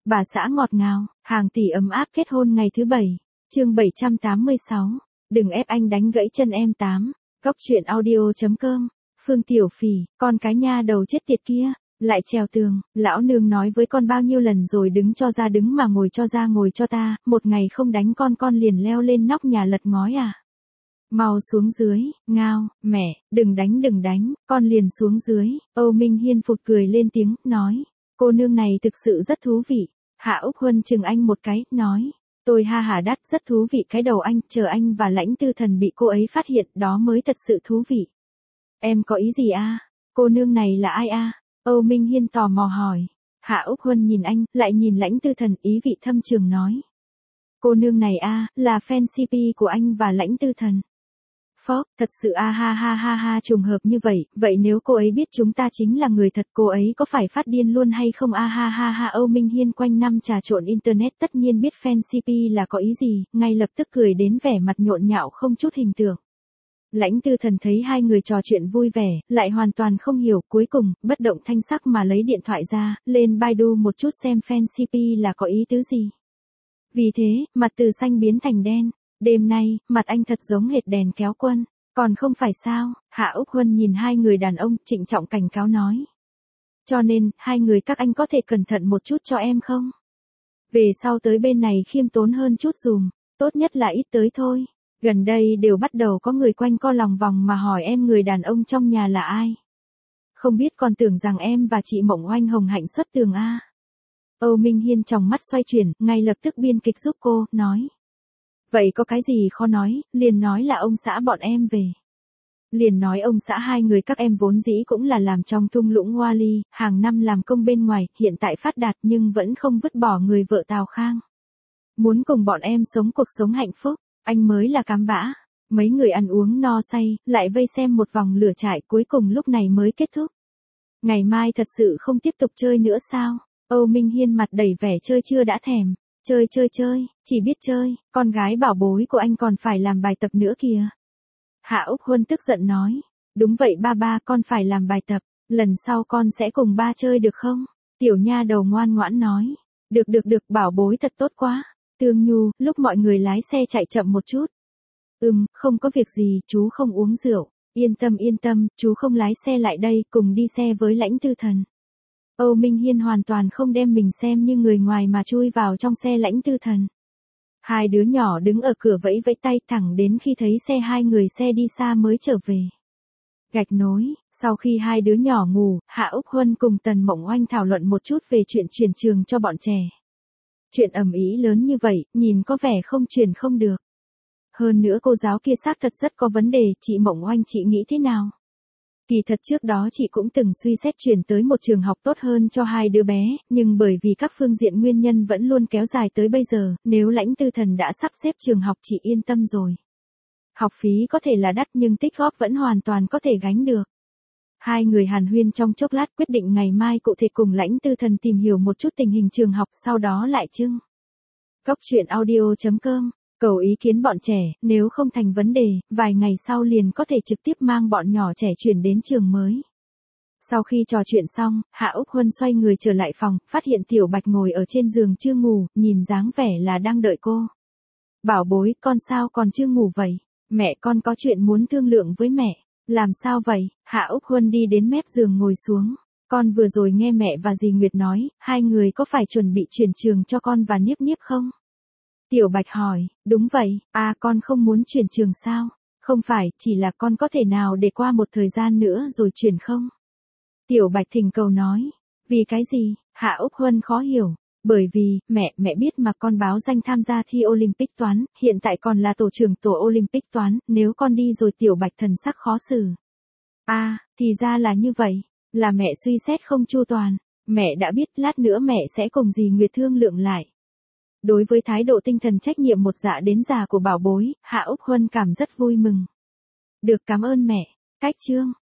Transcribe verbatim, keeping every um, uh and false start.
Bà xã ngọt ngào, hàng tỷ ấm áp kết hôn ngày thứ bảy. Chương bảy trăm tám mươi sáu. Đừng ép anh đánh gãy chân em tám. Cóc truyện audio chấm com. Phương Tiểu Phỉ, con cái nha đầu chết tiệt kia, lại trèo tường, lão nương nói với con bao nhiêu lần rồi đứng cho ra đứng mà ngồi cho ra ngồi cho ta, một ngày không đánh con con liền leo lên nóc nhà lật ngói à. Mau xuống dưới, ngao, mẹ, đừng đánh đừng đánh, con liền xuống dưới. Âu Minh Hiên phụt cười lên tiếng, nói, cô nương này thực sự rất thú vị. Hạ Úc Huân chừng anh một cái, nói, tôi ha hà đắt rất thú vị cái đầu anh, chờ anh và Lãnh Tư Thần bị cô ấy phát hiện đó mới thật sự thú vị. Em có ý gì a? Cô nương này là ai a? Âu Minh Hiên tò mò hỏi. Hạ Úc Huân nhìn anh, lại nhìn Lãnh Tư Thần, ý vị thâm trường nói. Cô nương này a, là fan xê pê của anh và Lãnh Tư Thần. Phó, thật sự a ha ha ha ha trùng hợp như vậy, vậy nếu cô ấy biết chúng ta chính là người thật cô ấy có phải phát điên luôn hay không a ha ha ha. Âu Minh Hiên quanh năm trà trộn internet tất nhiên biết fan xê pê là có ý gì, ngay lập tức cười đến vẻ mặt nhộn nhạo không chút hình tượng. Lãnh Tư Thần thấy hai người trò chuyện vui vẻ, lại hoàn toàn không hiểu, cuối cùng, bất động thanh sắc mà lấy điện thoại ra, lên Baidu một chút xem fan xê pê là có ý tứ gì. Vì thế, mặt từ xanh biến thành đen. Đêm nay, mặt anh thật giống hệt đèn kéo quân, còn không phải sao? Hạ Úc Huân nhìn hai người đàn ông, trịnh trọng cảnh cáo nói. Cho nên, hai người các anh có thể cẩn thận một chút cho em không? Về sau tới bên này khiêm tốn hơn chút dùm, tốt nhất là ít tới thôi. Gần đây đều bắt đầu có người quanh co lòng vòng mà hỏi em người đàn ông trong nhà là ai. Không biết còn tưởng rằng em và chị Mộng Oanh hồng hạnh xuất tường a. Âu Minh Hiên tròng mắt xoay chuyển, ngay lập tức biên kịch giúp cô, nói. Vậy có cái gì khó nói, liền nói là ông xã bọn em về. Liền nói ông xã hai người các em vốn dĩ cũng là làm trong thung lũng Hoa Ly, hàng năm làm công bên ngoài, hiện tại phát đạt nhưng vẫn không vứt bỏ người vợ Tào Khang. Muốn cùng bọn em sống cuộc sống hạnh phúc, anh mới là cám bã. Mấy người ăn uống no say, lại vây xem một vòng lửa trại cuối cùng lúc này mới kết thúc. Ngày mai thật sự không tiếp tục chơi nữa sao? Âu Minh Hiên mặt đầy vẻ chơi chưa đã thèm. Chơi chơi chơi, chỉ biết chơi, con gái bảo bối của anh còn phải làm bài tập nữa kìa. Hạ Úc Huân tức giận nói, đúng vậy ba ba con phải làm bài tập, lần sau con sẽ cùng ba chơi được không? Tiểu nha đầu ngoan ngoãn nói, được được được bảo bối thật tốt quá. Tương Nhu, lúc mọi người lái xe chạy chậm một chút. Ừm, không có việc gì, chú không uống rượu, yên tâm yên tâm, chú không lái xe lại đây, cùng đi xe với Lãnh Tư Thần. Âu Minh Hiên hoàn toàn không đem mình xem như người ngoài mà chui vào trong xe Lãnh Tư Thần. Hai đứa nhỏ đứng ở cửa vẫy vẫy tay thẳng đến khi thấy xe hai người xe đi xa mới trở về. Gạch nối, sau khi hai đứa nhỏ ngủ, Hạ Úc Huân cùng Tần Mộng Oanh thảo luận một chút về chuyện chuyển trường cho bọn trẻ. Chuyện ầm ĩ lớn như vậy, nhìn có vẻ không chuyển không được. Hơn nữa cô giáo kia xác thật rất có vấn đề, chị Mộng Oanh chị nghĩ thế nào? Kỳ thật trước đó chị cũng từng suy xét chuyển tới một trường học tốt hơn cho hai đứa bé, nhưng bởi vì các phương diện nguyên nhân vẫn luôn kéo dài tới bây giờ, nếu Lãnh Tư Thần đã sắp xếp trường học chị yên tâm rồi. Học phí có thể là đắt nhưng tích góp vẫn hoàn toàn có thể gánh được. Hai người hàn huyên trong chốc lát quyết định ngày mai cụ thể cùng Lãnh Tư Thần tìm hiểu một chút tình hình trường học sau đó lại trưng. Cóc truyện audio chấm com. Cầu ý kiến bọn trẻ, nếu không thành vấn đề, vài ngày sau liền có thể trực tiếp mang bọn nhỏ trẻ chuyển đến trường mới. Sau khi trò chuyện xong, Hạ Úc Huân xoay người trở lại phòng, phát hiện Tiểu Bạch ngồi ở trên giường chưa ngủ, nhìn dáng vẻ là đang đợi cô. Bảo bối, con sao còn chưa ngủ vậy? Mẹ con có chuyện muốn thương lượng với mẹ. Làm sao vậy? Hạ Úc Huân đi đến mép giường ngồi xuống. Con vừa rồi nghe mẹ và dì Nguyệt nói, hai người có phải chuẩn bị chuyển trường cho con và Niếp Niếp không? Tiểu Bạch hỏi, đúng vậy, à con không muốn chuyển trường sao? Không phải, chỉ là con có thể nào để qua một thời gian nữa rồi chuyển không? Tiểu Bạch thỉnh cầu nói, vì cái gì? Hạ Úc Huân khó hiểu, bởi vì, mẹ, mẹ biết mà con báo danh tham gia thi Olympic toán, hiện tại còn là tổ trưởng tổ Olympic toán, nếu con đi rồi Tiểu Bạch thần sắc khó xử. À, thì ra là như vậy, là mẹ suy xét không chu toàn, mẹ đã biết lát nữa mẹ sẽ cùng dì Nguyệt thương lượng lại. Đối với thái độ tinh thần trách nhiệm một dạ đến già của bảo bối, Hạ Úc Huân cảm rất vui mừng. Được cảm ơn mẹ. Cách chương.